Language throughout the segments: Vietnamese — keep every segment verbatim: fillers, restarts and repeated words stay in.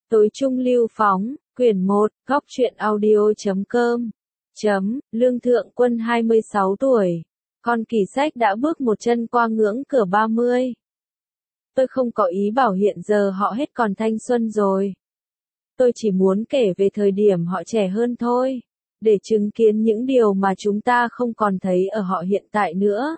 Tối trung lưu phóng, quyển một, góc truyện audio chấm com. Chấm, Lương Thượng Quân hai mươi sáu tuổi. Con kỳ sách đã bước một chân qua ngưỡng cửa ba mươi. Tôi không có ý bảo hiện giờ họ hết còn thanh xuân rồi. Tôi chỉ muốn kể về thời điểm họ trẻ hơn thôi, để chứng kiến những điều mà chúng ta không còn thấy ở họ hiện tại nữa.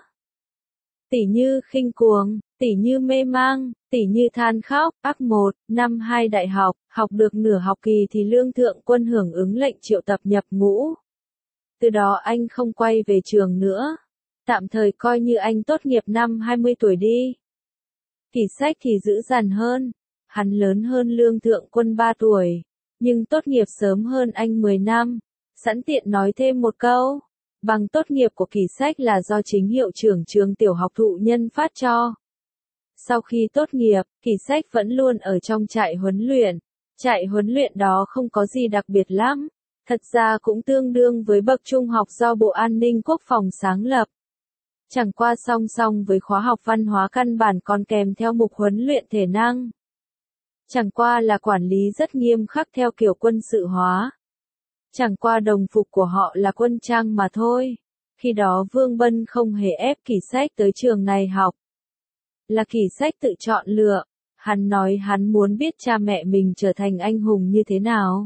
Tỉ như khinh cuồng, tỉ như mê mang, tỉ như than khóc. Ác một, năm hai đại học, học được nửa học kỳ thì Lương Thượng Quân hưởng ứng lệnh triệu tập nhập ngũ. Từ đó anh không quay về trường nữa. Tạm thời coi như anh tốt nghiệp năm hai mươi tuổi đi. Kỳ sách thì dữ dằn hơn. Hắn lớn hơn Lương Thượng Quân ba tuổi, nhưng tốt nghiệp sớm hơn anh mười năm. Sẵn tiện nói thêm một câu. Bằng tốt nghiệp của kỳ sách là do chính hiệu trưởng trường tiểu học Thụ Nhân phát cho. Sau khi tốt nghiệp, kỳ sách vẫn luôn ở trong trại huấn luyện. Trại huấn luyện đó không có gì đặc biệt lắm. Thật ra cũng tương đương với bậc trung học do Bộ An ninh Quốc phòng sáng lập. Chẳng qua song song với khóa học văn hóa căn bản còn kèm theo mục huấn luyện thể năng. Chẳng qua là quản lý rất nghiêm khắc theo kiểu quân sự hóa. Chẳng qua đồng phục của họ là quân trang mà thôi. Khi đó Vương Bân không hề ép kỳ sách tới trường này học. Là kỳ sách tự chọn lựa. Hắn nói hắn muốn biết cha mẹ mình trở thành anh hùng như thế nào.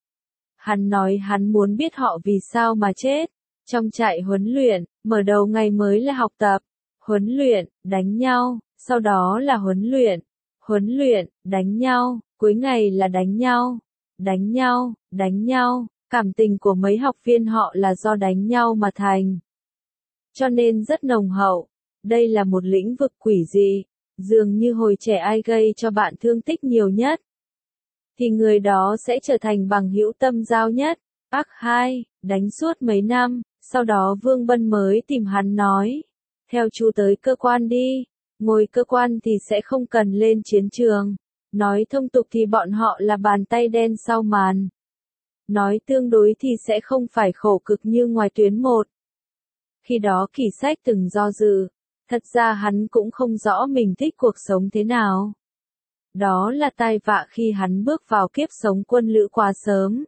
Hắn nói hắn muốn biết họ vì sao mà chết. Trong trại huấn luyện, mở đầu ngày mới là học tập, huấn luyện, đánh nhau, sau đó là huấn luyện, huấn luyện, đánh nhau, cuối ngày là đánh nhau, đánh nhau, đánh nhau. Cảm tình của mấy học viên họ là do đánh nhau mà thành. Cho nên rất nồng hậu. Đây là một lĩnh vực quỷ dị. Dường như hồi trẻ ai gây cho bạn thương tích nhiều nhất, thì người đó sẽ trở thành bằng hữu tâm giao nhất. Ác hai, đánh suốt mấy năm, sau đó Vương Bân mới tìm hắn nói. Theo chú tới cơ quan đi. Ngồi cơ quan thì sẽ không cần lên chiến trường. Nói thông tục thì bọn họ là bàn tay đen sau màn. Nói tương đối thì sẽ không phải khổ cực như ngoài tuyến một. Khi đó kỳ sách từng do dự. Thật ra hắn cũng không rõ mình thích cuộc sống thế nào. Đó là tai vạ khi hắn bước vào kiếp sống quân lữ quá sớm.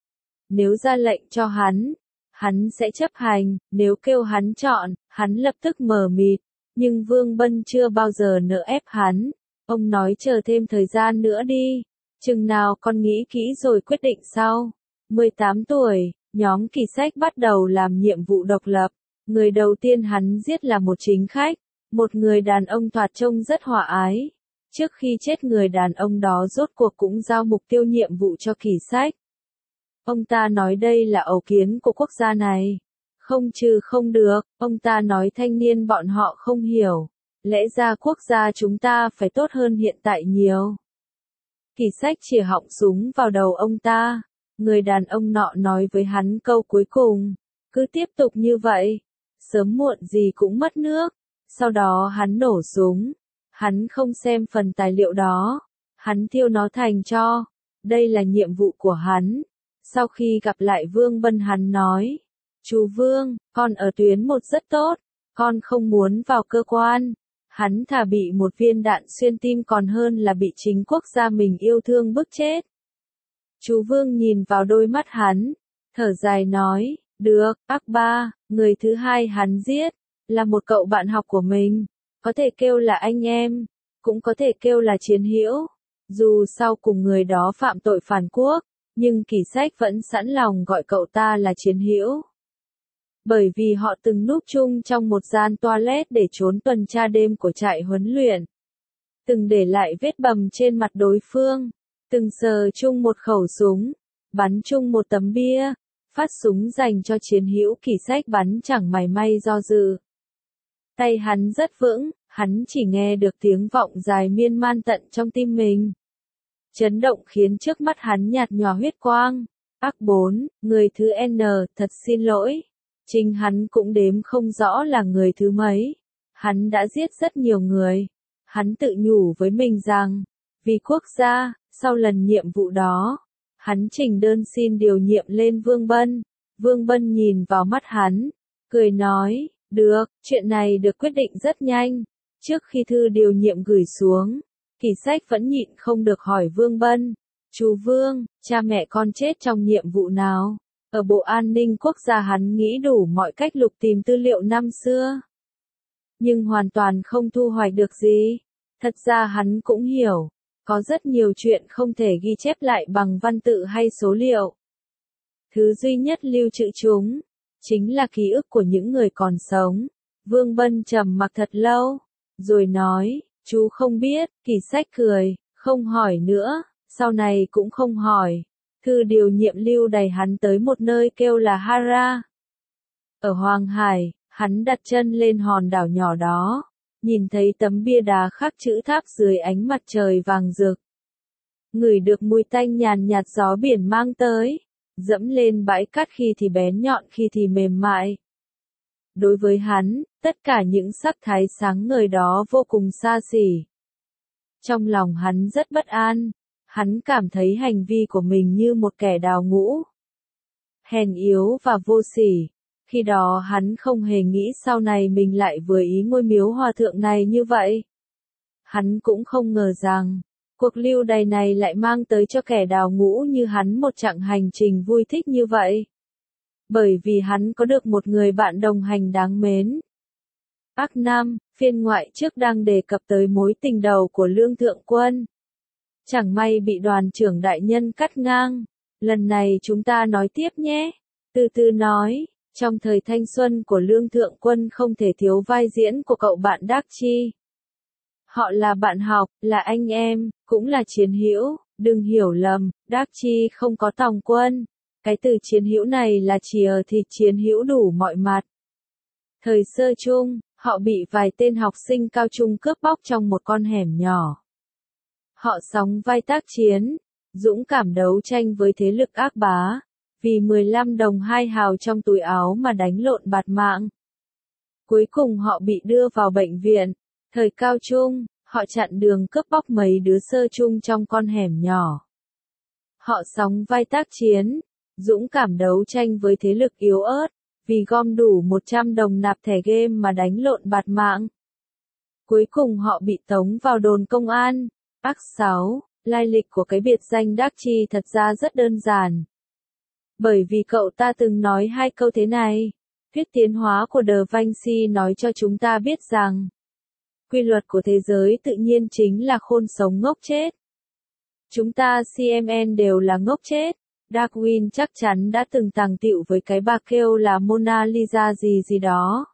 Nếu ra lệnh cho hắn, hắn sẽ chấp hành. Nếu kêu hắn chọn, hắn lập tức mờ mịt. Nhưng Vương Bân chưa bao giờ nỡ ép hắn. Ông nói chờ thêm thời gian nữa đi. Chừng nào con nghĩ kỹ rồi quyết định sau. mười tám tuổi, nhóm kỳ sách bắt đầu làm nhiệm vụ độc lập. Người đầu tiên hắn giết là một chính khách, một người đàn ông thoạt trông rất hòa ái. Trước khi chết người đàn ông đó rốt cuộc cũng giao mục tiêu nhiệm vụ cho kỳ sách. Ông ta nói đây là ấu kiến của quốc gia này. Không trừ không được, ông ta nói thanh niên bọn họ không hiểu. Lẽ ra quốc gia chúng ta phải tốt hơn hiện tại nhiều. Kỳ sách chìa họng súng vào đầu ông ta. Người đàn ông nọ nói với hắn câu cuối cùng. Cứ tiếp tục như vậy. Sớm muộn gì cũng mất nước. Sau đó hắn nổ súng. Hắn không xem phần tài liệu đó. Hắn thiêu nó thành tro. Đây là nhiệm vụ của hắn. Sau khi gặp lại Vương Bân hắn nói. Chú Vương, con ở tuyến một rất tốt. Con không muốn vào cơ quan. Hắn thà bị một viên đạn xuyên tim còn hơn là bị chính quốc gia mình yêu thương bức chết. Chú Vương nhìn vào đôi mắt hắn. Thở dài nói. Được, ác ba, người thứ hai hắn giết, là một cậu bạn học của mình. Có thể kêu là anh em, cũng có thể kêu là chiến hữu. Dù sau cùng người đó phạm tội phản quốc, nhưng kỳ sách vẫn sẵn lòng gọi cậu ta là chiến hữu. Bởi vì họ từng núp chung trong một gian toilet để trốn tuần tra đêm của trại huấn luyện. Từng để lại vết bầm trên mặt đối phương. Từng sờ chung một khẩu súng. Bắn chung một tấm bia. Phát súng dành cho chiến hữu kỳ sách bắn chẳng mảy may do dự. Tay hắn rất vững, hắn chỉ nghe được tiếng vọng dài miên man tận trong tim mình. Chấn động khiến trước mắt hắn nhạt nhòa huyết quang. Ác bốn, người thứ N, thật xin lỗi. Chính hắn cũng đếm không rõ là người thứ mấy. Hắn đã giết rất nhiều người. Hắn tự nhủ với mình rằng, vì quốc gia, sau lần nhiệm vụ đó, hắn trình đơn xin điều nhiệm lên Vương Bân. Vương Bân nhìn vào mắt hắn, cười nói, được, chuyện này được quyết định rất nhanh. Trước khi thư điều nhiệm gửi xuống, kỳ sách vẫn nhịn không được hỏi Vương Bân, Chú Vương, cha mẹ con chết trong nhiệm vụ nào? Ở Bộ An ninh Quốc gia hắn nghĩ đủ mọi cách lục tìm tư liệu năm xưa. Nhưng hoàn toàn không thu hoạch được gì. Thật ra hắn cũng hiểu, có rất nhiều chuyện không thể ghi chép lại bằng văn tự hay số liệu. Thứ duy nhất lưu trữ chúng, chính là ký ức của những người còn sống. Vương Bân trầm mặc thật lâu, rồi nói, chú không biết, Kỳ Sách cười, không hỏi nữa, sau này cũng không hỏi. Thư điều nhiệm lưu đày hắn tới một nơi kêu là Hara. Ở Hoàng Hải, hắn đặt chân lên hòn đảo nhỏ đó, nhìn thấy tấm bia đá khắc chữ tháp dưới ánh mặt trời vàng rực. Ngửi được mùi tanh nhàn nhạt gió biển mang tới, dẫm lên bãi cát khi thì bén nhọn khi thì mềm mại. Đối với hắn, tất cả những sắc thái sáng ngời đó vô cùng xa xỉ. Trong lòng hắn rất bất an, hắn cảm thấy hành vi của mình như một kẻ đào ngũ. Hèn yếu và vô sỉ. Khi đó hắn không hề nghĩ sau này mình lại vừa ý ngôi miếu hòa thượng này như vậy. Hắn cũng không ngờ rằng, cuộc lưu đày này lại mang tới cho kẻ đào ngũ như hắn một chặng hành trình vui thích như vậy. Bởi vì hắn có được một người bạn đồng hành đáng mến. Ác Nam, phiên ngoại trước đang đề cập tới mối tình đầu của Lương Thượng Quân. Chẳng may bị đoàn trưởng đại nhân cắt ngang. Lần này chúng ta nói tiếp nhé. Từ từ nói, trong thời thanh xuân của Lương Thượng Quân không thể thiếu vai diễn của cậu bạn Đắc Chi. Họ là bạn học, là anh em, cũng là chiến hữu, đừng hiểu lầm, Đắc Chi không có tòng quân. Cái từ chiến hữu này là chỉ ở thịt chiến hữu đủ mọi mặt. Thời sơ chung, họ bị vài tên học sinh cao trung cướp bóc trong một con hẻm nhỏ. Họ sóng vai tác chiến, dũng cảm đấu tranh với thế lực ác bá, vì mười lăm đồng hai hào trong túi áo mà đánh lộn bạt mạng. Cuối cùng họ bị đưa vào bệnh viện. Thời cao trung, họ chặn đường cướp bóc mấy đứa sơ chung trong con hẻm nhỏ. Họ sóng vai tác chiến, dũng cảm đấu tranh với thế lực yếu ớt, vì gom đủ một trăm đồng nạp thẻ game mà đánh lộn bạt mạng. Cuối cùng họ bị tống vào đồn công an. Ác sáu, lai lịch của cái biệt danh Đắc Chi thật ra rất đơn giản. Bởi vì cậu ta từng nói hai câu thế này. Thuyết tiến hóa của Da Vinci nói cho chúng ta biết rằng, quy luật của thế giới tự nhiên chính là khôn sống ngốc chết. Chúng ta xê em en đều là ngốc chết. Darwin chắc chắn đã từng tàng tựu với cái bà kêu là Mona Lisa gì gì đó.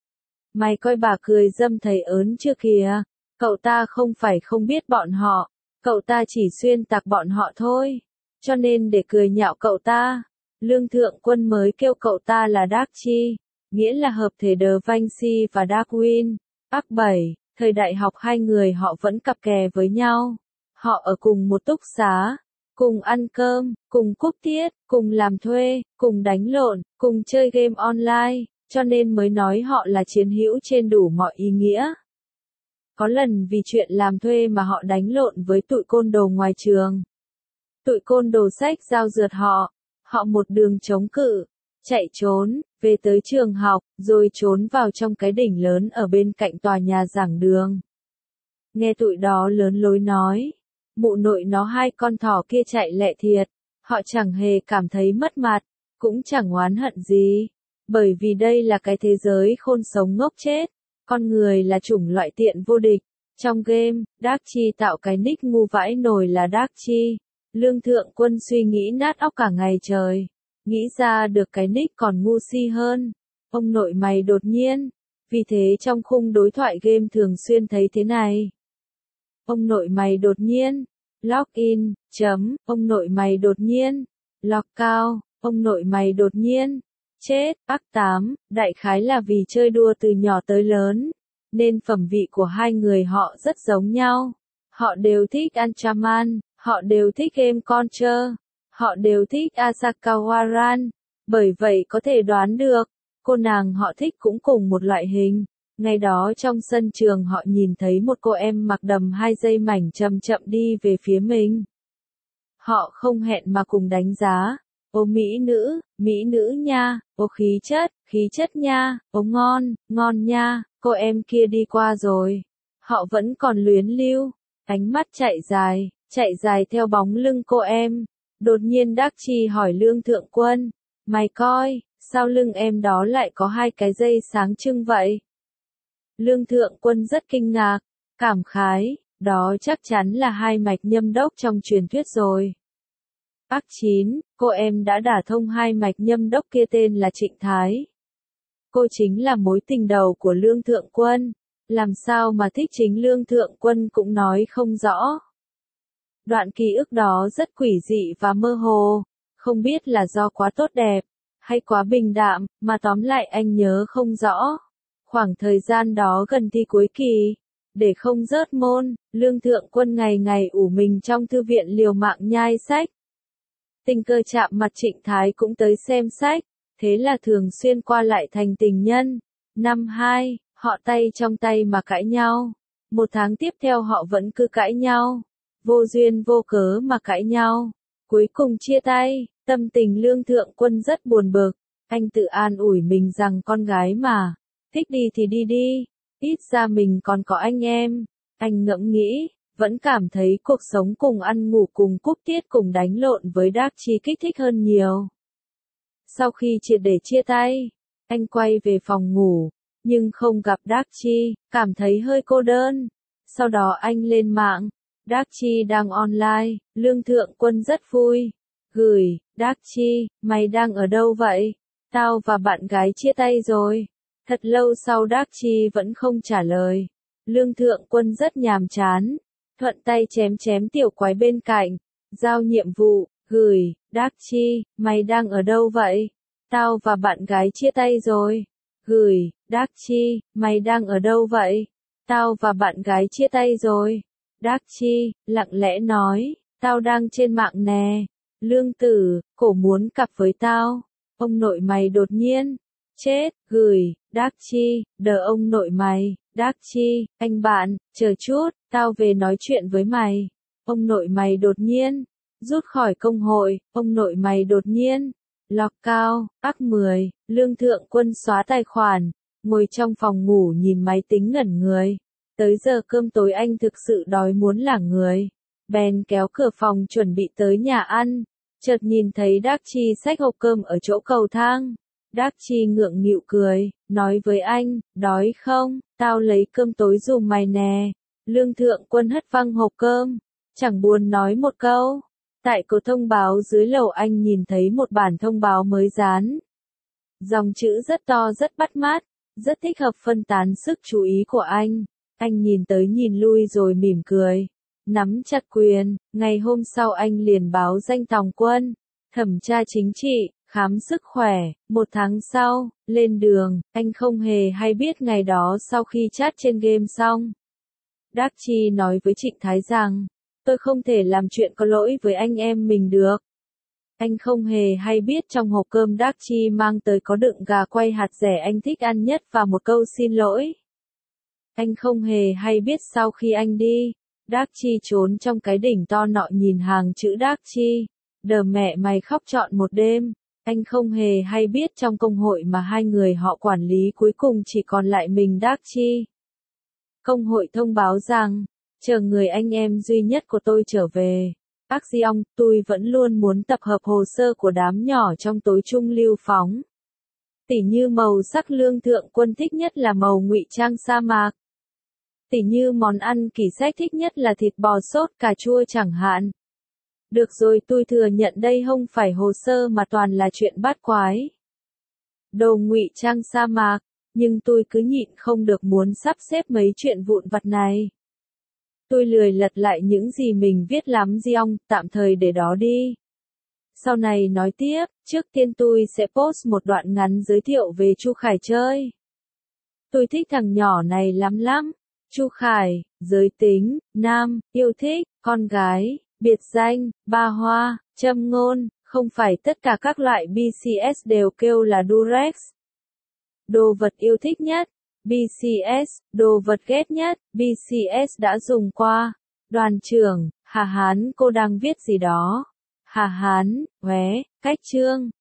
Mày coi bà cười dâm thầy ớn chưa kìa. Cậu ta không phải không biết bọn họ, cậu ta chỉ xuyên tạc bọn họ thôi. Cho nên để cười nhạo cậu ta, Lương Thượng Quân mới kêu cậu ta là Đắc Chi, nghĩa là hợp thể Da Vinci và Darwin. Ác bảy, thời đại học hai người họ vẫn cặp kè với nhau. Họ ở cùng một túc xá, cùng ăn cơm, cùng cúp tiết, cùng làm thuê, cùng đánh lộn, cùng chơi game online, cho nên mới nói họ là chiến hữu trên đủ mọi ý nghĩa. Có lần vì chuyện làm thuê mà họ đánh lộn với tụi côn đồ ngoài trường. Tụi côn đồ xách dao rượt họ, họ một đường chống cự, chạy trốn, về tới trường học, rồi trốn vào trong cái đỉnh lớn ở bên cạnh tòa nhà giảng đường. Nghe tụi đó lớn lối nói, mụ nội nó hai con thỏ kia chạy lẹ thiệt, họ chẳng hề cảm thấy mất mặt, cũng chẳng oán hận gì, bởi vì đây là cái thế giới khôn sống ngốc chết. Con người là chủng loại tiện vô địch. Trong game, Đắc Chi tạo cái nick ngu vãi nồi là Đắc Chi. Lương Thượng Quân suy nghĩ nát óc cả ngày trời. Nghĩ ra được cái nick còn ngu si hơn. Ông nội mày đột nhiên. Vì thế trong khung đối thoại game thường xuyên thấy thế này. Ông nội mày đột nhiên. Login, chấm, ông nội mày đột nhiên. Log cao, ông nội mày đột nhiên. Chết, ác tám, đại khái là vì chơi đua từ nhỏ tới lớn, nên phẩm vị của hai người họ rất giống nhau. Họ đều thích Ultraman, họ đều thích Game Contra, họ đều thích Asakawa Ran, bởi vậy có thể đoán được, cô nàng họ thích cũng cùng một loại hình. Ngày đó trong sân trường họ nhìn thấy một cô em mặc đầm hai dây mảnh chậm chậm đi về phía mình. Họ không hẹn mà cùng đánh giá. Ô mỹ nữ, mỹ nữ nha, ô khí chất, khí chất nha, ô ngon, ngon nha, cô em kia đi qua rồi. Họ vẫn còn luyến lưu, ánh mắt chạy dài, chạy dài theo bóng lưng cô em. Đột nhiên Đắc Chi hỏi Lương Thượng Quân, mày coi, sao lưng em đó lại có hai cái dây sáng trưng vậy? Lương Thượng Quân rất kinh ngạc, cảm khái, đó chắc chắn là hai mạch nhâm đốc trong truyền thuyết rồi. Ác chín, cô em đã đả thông hai mạch nhâm đốc kia tên là Trịnh Thái. Cô chính là mối tình đầu của Lương Thượng Quân, làm sao mà thích chính Lương Thượng Quân cũng nói không rõ. Đoạn ký ức đó rất quỷ dị và mơ hồ, không biết là do quá tốt đẹp, hay quá bình đạm, mà tóm lại anh nhớ không rõ. Khoảng thời gian đó gần thi cuối kỳ, để không rớt môn, Lương Thượng Quân ngày ngày ủ mình trong thư viện liều mạng nhai sách. Tình cờ chạm mặt Trịnh Thái cũng tới xem sách, thế là thường xuyên qua lại thành tình nhân. Năm hai, họ tay trong tay mà cãi nhau. Một tháng tiếp theo họ vẫn cứ cãi nhau. Vô duyên vô cớ mà cãi nhau. Cuối cùng chia tay, tâm tình Lương Thượng Quân rất buồn bực. Anh tự an ủi mình rằng con gái mà, thích đi thì đi đi, ít ra mình còn có anh em. Anh ngẫm nghĩ, vẫn cảm thấy cuộc sống cùng ăn ngủ cùng cúp tiết cùng đánh lộn với Đắc Chi kích thích hơn nhiều. Sau khi triệt để chia tay, anh quay về phòng ngủ, nhưng không gặp Đắc Chi, cảm thấy hơi cô đơn. Sau đó anh lên mạng, Đắc Chi đang online, Lương Thượng Quân rất vui. Gửi, Đắc Chi, mày đang ở đâu vậy? Tao và bạn gái chia tay rồi. Thật lâu sau Đắc Chi vẫn không trả lời. Lương Thượng Quân rất nhàm chán, thuận tay chém chém tiểu quái bên cạnh. Giao nhiệm vụ, gửi, Đắc Chi, mày đang ở đâu vậy? Tao và bạn gái chia tay rồi. Gửi, Đắc Chi, mày đang ở đâu vậy? Tao và bạn gái chia tay rồi. Đắc Chi, lặng lẽ nói, tao đang trên mạng nè. Lương tử, cổ muốn cặp với tao. Ông nội mày đột nhiên. Chết, gửi, Đắc Chi, đờ ông nội mày. Đắc Chi, anh bạn, chờ chút, tao về nói chuyện với mày. Ông nội mày đột nhiên. Rút khỏi công hội, ông nội mày đột nhiên. Lọc cao, ác mười, Lương Thượng Quân xóa tài khoản, ngồi trong phòng ngủ nhìn máy tính ngẩn người. Tới giờ cơm tối anh thực sự đói muốn là người. Bèn kéo cửa phòng chuẩn bị tới nhà ăn. Chợt nhìn thấy Đắc Chi xách hộp cơm ở chỗ cầu thang. Đắc Chi ngượng nghịu cười, nói với anh, đói không, tao lấy cơm tối giùm mày nè. Lương Thượng Quân hất văng hộp cơm, chẳng buồn nói một câu. Tại cột thông báo dưới lầu anh nhìn thấy một bản thông báo mới dán. Dòng chữ rất to rất bắt mắt, rất thích hợp phân tán sức chú ý của anh. Anh nhìn tới nhìn lui rồi mỉm cười. Nắm chặt quyền, ngày hôm sau anh liền báo danh tòng quân, thẩm tra chính trị, khám sức khỏe. Một tháng sau, lên đường, anh không hề hay biết ngày đó sau khi chat trên game xong. Đắc Chi nói với Trịnh Thái rằng, tôi không thể làm chuyện có lỗi với anh em mình được. Anh không hề hay biết trong hộp cơm Đắc Chi mang tới có đựng gà quay hạt dẻ anh thích ăn nhất và một câu xin lỗi. Anh không hề hay biết sau khi anh đi, Đắc Chi trốn trong cái đỉnh to nọ nhìn hàng chữ Đắc Chi. Đờ mẹ mày khóc trọn một đêm. Anh không hề hay biết trong công hội mà hai người họ quản lý cuối cùng chỉ còn lại mình Đắc Chi. Công hội thông báo rằng, chờ người anh em duy nhất của tôi trở về. Ác Di Ong, tôi vẫn luôn muốn tập hợp hồ sơ của đám nhỏ trong tối trung lưu phóng. Tỉ như màu sắc Lương Thượng Quân thích nhất là màu ngụy trang sa mạc. Tỉ như món ăn kỳ sách thích nhất là thịt bò sốt cà chua chẳng hạn. Được rồi, tôi thừa nhận đây không phải hồ sơ mà toàn là chuyện bát quái. Đồ ngụy trang sa mạc, nhưng tôi cứ nhịn không được muốn sắp xếp mấy chuyện vụn vặt này. Tôi lười lật lại những gì mình viết lắm Di Ong, tạm thời để đó đi. Sau này nói tiếp, trước tiên tôi sẽ post một đoạn ngắn giới thiệu về Chu Khải chơi. Tôi thích thằng nhỏ này lắm lắm. Chu Khải, giới tính, nam, yêu thích, con gái, biệt danh, ba hoa, châm ngôn, không phải tất cả các loại bê xê ét đều kêu là Durex. Đồ vật yêu thích nhất, bê xê ét, đồ vật ghét nhất, bê xê ét đã dùng qua. Đoàn trưởng, Hà Hán cô đang viết gì đó? Hà Hán, Huế, cách chương.